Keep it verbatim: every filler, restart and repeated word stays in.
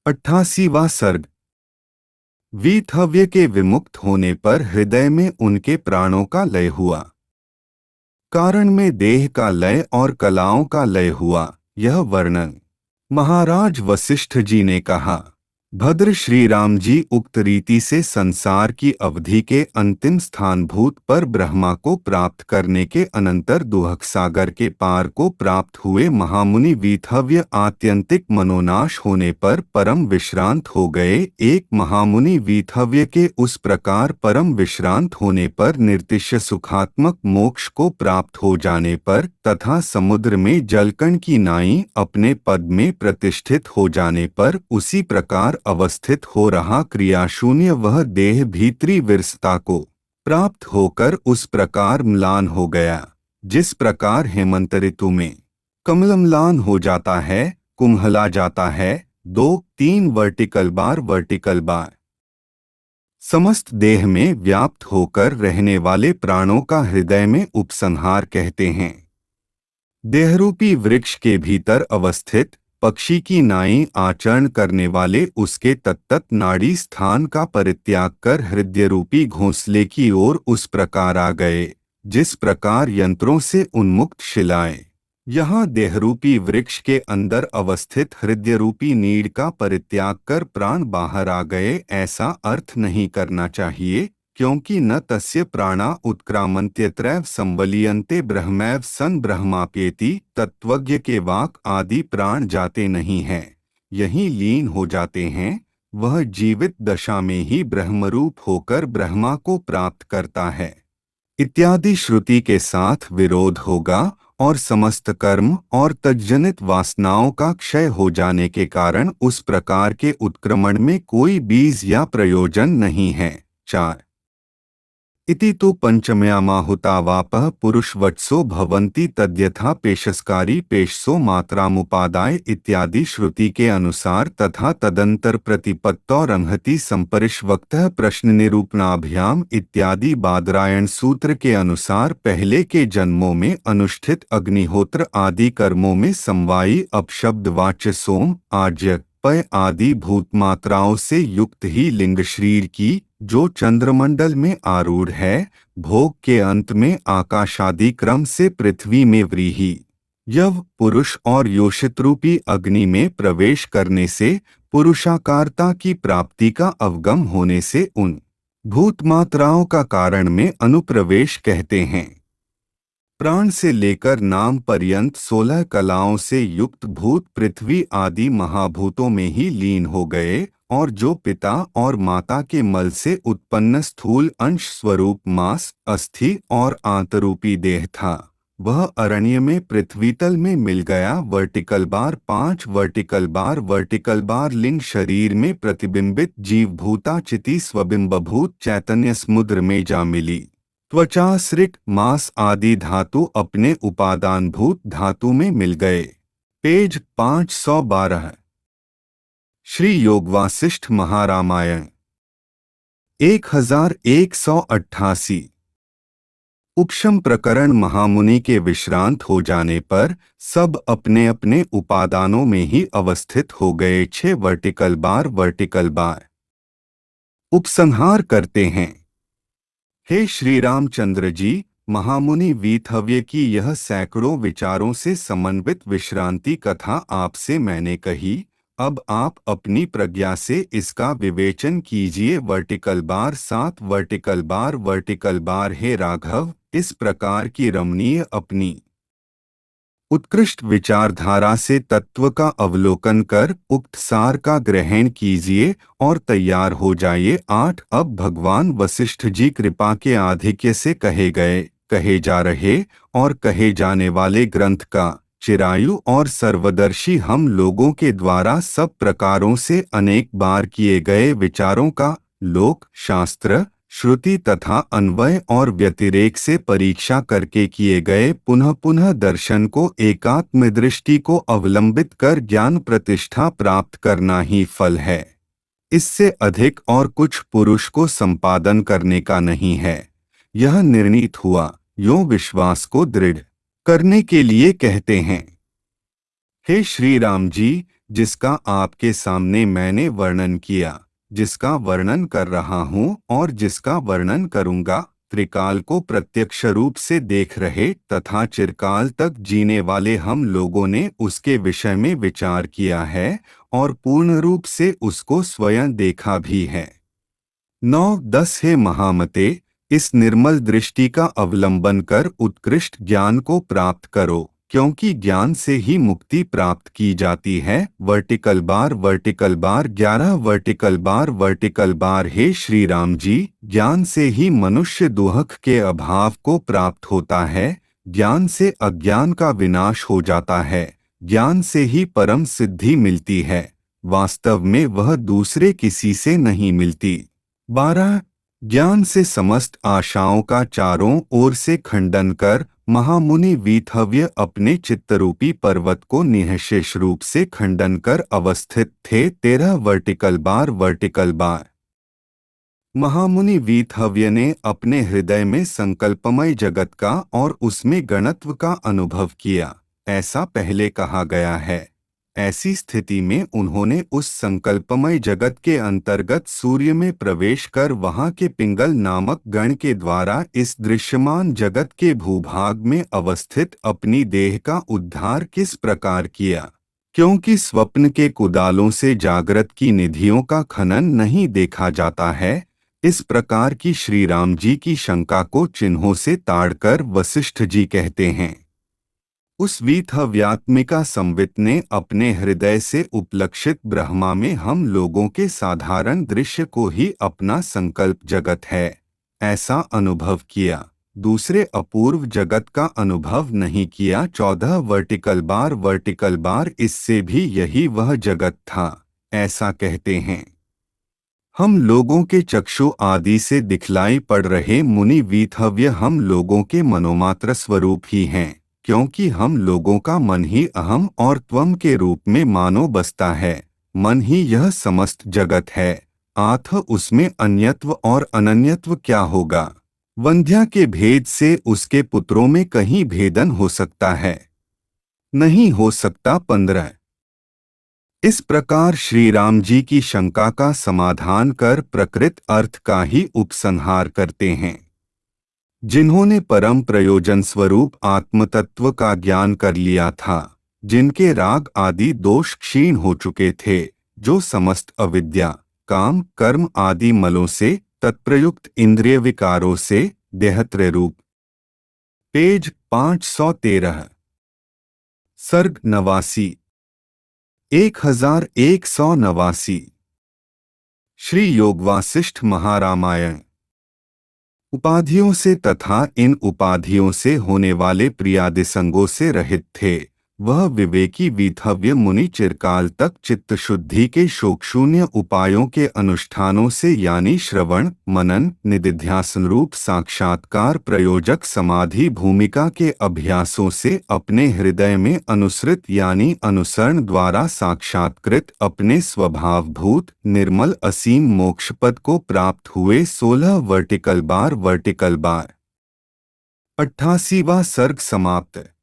अट्ठासीवां सर्ग। वीतहव्य के विमुक्त होने पर हृदय में उनके प्राणों का लय हुआ। कारण में देह का लय और कलाओं का लय हुआ, यह वर्णन। महाराज वशिष्ठ जी ने कहा, भद्र श्री राम जी उक्त रीति से संसार की अवधि के अंतिम स्थानभूत पर ब्रह्मा को प्राप्त करने के अनंतर दुहक सागर के पार को प्राप्त हुए महामुनि वीतहव्य आत्यंतिक मनोनाश होने पर परम विश्रांत हो गए। एक महामुनि वीतहव्य के उस प्रकार परम विश्रांत होने पर निर्तिश्य सुखात्मक मोक्ष को प्राप्त हो जाने पर तथा समुद्र में जलकण की नाई अपने पद में प्रतिष्ठित हो जाने पर उसी प्रकार अवस्थित हो रहा क्रियाशून्य वह देह भीतरी विरसता को प्राप्त होकर उस प्रकार म्लान हो गया, जिस प्रकार हेमंत ऋतु में कमल म्लान हो जाता है, कुम्हला जाता है। दो तीन वर्टिकल बार वर्टिकल बार समस्त देह में व्याप्त होकर रहने वाले प्राणों का हृदय में उपसंहार कहते हैं। देहरूपी वृक्ष के भीतर अवस्थित पक्षी की नाई आचरण करने वाले उसके तत्तत नाड़ी स्थान का परित्याग कर हृदय रूपी घोंसले की ओर उस प्रकार आ गए, जिस प्रकार यंत्रों से उन्मुक्त शिलाएं यहाँ देहरूपी वृक्ष के अंदर अवस्थित हृदय रूपी नीड़ का परित्याग कर प्राण बाहर आ गए, ऐसा अर्थ नहीं करना चाहिए, क्योंकि न तस्य प्राणा उत्क्रामन्त्यत्रैव संवलीयन्ते ब्रह्मैव सन ब्रह्माप्येति। तत्वज्ञ के वाक आदि प्राण जाते नहीं हैं, यहीं लीन हो जाते हैं। वह जीवित दशा में ही ब्रह्मरूप होकर ब्रह्मा को प्राप्त करता है इत्यादि श्रुति के साथ विरोध होगा और समस्त कर्म और तज्जनित वासनाओं का क्षय हो जाने के कारण उस प्रकार के उत्क्रमण में कोई बीज या प्रयोजन नहीं है। चार इति तो पंचम्यामाहुतावापः पुरुषवत्सो भवन्ति तद्यथा पेशस्कारी पेशसो मात्रामुपादाय इत्यादि श्रुति के अनुसार तथा तदंतर प्रतिपत्तौरंहति संपरिष्वक्तः प्रश्न निरूपणाभ्याम इत्यादि बादरायण सूत्र के अनुसार पहले के जन्मों में अनुष्ठित अग्निहोत्र आदि कर्मों में समवायी अपशब्द वाच्य सोम आज्य पय आदि भूतमात्राओं से युक्त ही लिंग शरीर की, जो चंद्रमंडल में आरूढ़ है, भोग के अंत में आकाशादि क्रम से पृथ्वी में व्रीहि यव पुरुष और योषित रूपी अग्नि में प्रवेश करने से पुरुषाकारता की प्राप्ति का अवगम होने से उन भूतमात्राओं का कारण में अनुप्रवेश कहते हैं। प्राण से लेकर नाम पर्यंत सोलह कलाओं से युक्त भूत पृथ्वी आदि महाभूतों में ही लीन हो गए, और जो पिता और माता के मल से उत्पन्न स्थूल अंश स्वरूप मांस अस्थि और आंतरूपी देह था, वह अरण्य में पृथ्वीतल में मिल गया। वर्टिकल बार पांच वर्टिकल बार वर्टिकल बार लिंग शरीर में प्रतिबिंबित जीव भूता चिति स्वबिंबभूत चैतन्य समुद्र में जा मिली। त्वचा सृक मांस आदि धातु अपने उपादानभूत धातु में मिल गए। पेज पाँच सौ बारह। श्री योग वासिष्ठ महारामायण एक हजार एक सौ अट्ठासी। उपशम प्रकरण। महामुनि के विश्रांत हो जाने पर सब अपने अपने उपादानों में ही अवस्थित हो गए। छह वर्टिकल बार वर्टिकल बार उपसंहार करते हैं। हे श्री रामचंद्र जी, महामुनि वीतहव्य की यह सैकड़ों विचारों से समन्वित विश्रांति कथा आपसे मैंने कही। अब आप अपनी प्रज्ञा से इसका विवेचन कीजिए। वर्टिकल बार सात वर्टिकल बार वर्टिकल बार। हे राघव, इस प्रकार की रमणीय अपनी उत्कृष्ट विचारधारा से तत्व का अवलोकन कर उक्त सार का ग्रहण कीजिए और तैयार हो जाइए। आठ अब भगवान वशिष्ठ जी कृपा के आधिक्य से कहे गए, कहे जा रहे और कहे जाने वाले ग्रंथ का चिरायु और सर्वदर्शी हम लोगों के द्वारा सब प्रकारों से अनेक बार किए गए विचारों का लोक शास्त्र श्रुति तथा अन्वय और व्यतिरेक से परीक्षा करके किए गए पुनः पुनः दर्शन को एकात्म दृष्टि को अवलंबित कर ज्ञान प्रतिष्ठा प्राप्त करना ही फल है। इससे अधिक और कुछ पुरुष को संपादन करने का नहीं है। यह निर्णीत हुआ, यो विश्वास को दृढ़ करने के लिए कहते हैं। हे श्री राम जी, जिसका आपके सामने मैंने वर्णन किया, जिसका वर्णन कर रहा हूँ और जिसका वर्णन करूँगा, त्रिकाल को प्रत्यक्ष रूप से देख रहे तथा चिरकाल तक जीने वाले हम लोगों ने उसके विषय में विचार किया है और पूर्ण रूप से उसको स्वयं देखा भी है। नौ दस हे महामते, इस निर्मल दृष्टि का अवलंबन कर उत्कृष्ट ज्ञान को प्राप्त करो, क्योंकि ज्ञान से ही मुक्ति प्राप्त की जाती है। वर्टिकल बार वर्टिकल बार ग्यारह वर्टिकल बार वर्टिकल बार हे श्री राम जी, ज्ञान से ही मनुष्य दुहक के अभाव को प्राप्त होता है, ज्ञान से अज्ञान का विनाश हो जाता है, ज्ञान से ही परम सिद्धि मिलती है, वास्तव में वह दूसरे किसी से नहीं मिलती। बारह ज्ञान से समस्त आशाओं का चारों ओर से खंडन कर महामुनि वीतहव्य अपने चित्तरूपी पर्वत को निःशेष रूप से खंडन कर अवस्थित थे। तेरह वर्टिकल बार वर्टिकल बार महामुनि वीतहव्य ने अपने हृदय में संकल्पमय जगत का और उसमें गणत्व का अनुभव किया, ऐसा पहले कहा गया है। ऐसी स्थिति में उन्होंने उस संकल्पमय जगत के अंतर्गत सूर्य में प्रवेश कर वहां के पिंगल नामक गण के द्वारा इस दृश्यमान जगत के भूभाग में अवस्थित अपनी देह का उद्धार किस प्रकार किया, क्योंकि स्वप्न के कुदालों से जागृत की निधियों का खनन नहीं देखा जाता है। इस प्रकार की श्री राम जी की शंका को चिन्हों से ताड़कर वशिष्ठ जी कहते हैं। उस वीतहव्यात्मिका संवित ने अपने हृदय से उपलक्षित ब्रह्मा में हम लोगों के साधारण दृश्य को ही अपना संकल्प जगत है, ऐसा अनुभव किया, दूसरे अपूर्व जगत का अनुभव नहीं किया। चौदह वर्टिकल बार वर्टिकल बार इससे भी यही वह जगत था, ऐसा कहते हैं। हम लोगों के चक्षु आदि से दिखलाई पड़ रहे मुनि वीतहव्य हम लोगों के मनोमात्र स्वरूप ही हैं, क्योंकि हम लोगों का मन ही अहम और त्वम के रूप में मानो बसता है। मन ही यह समस्त जगत है, आथ उसमें अन्यत्व और अनन्यत्व क्या होगा। वंध्या के भेद से उसके पुत्रों में कहीं भेदन हो सकता है? नहीं हो सकता। पंद्रह इस प्रकार श्री राम जी की शंका का समाधान कर प्रकृत अर्थ का ही उपसंहार करते हैं। जिन्होंने परम प्रयोजन स्वरूप आत्मतत्व का ज्ञान कर लिया था, जिनके राग आदि दोष क्षीण हो चुके थे, जो समस्त अविद्या काम कर्म आदि मलों से तत्प्रयुक्त इंद्रिय विकारों से देहत्रय रूप। पेज पाँच सौ तेरह सर्ग नवासी एक हजार एक सौ नवासी श्री योगवासिष्ठ महारामायण। उपाधियों से तथा इन उपाधियों से होने वाले प्रियादिसंगों से रहित थे, वह विवेकी वीतहव्य मुनि चिरकाल तक चित्त शुद्धि के शोकशून्य उपायों के अनुष्ठानों से यानी श्रवण मनन निदिध्यासन रूप साक्षात्कार प्रयोजक समाधि भूमिका के अभ्यासों से अपने हृदय में अनुसृत यानी अनुसरण द्वारा साक्षात्कृत अपने स्वभावभूत निर्मल असीम मोक्षपद को प्राप्त हुए। सोलह वर्टिकल बार वर्टिकल बार अट्ठासीवां सर्ग समाप्त।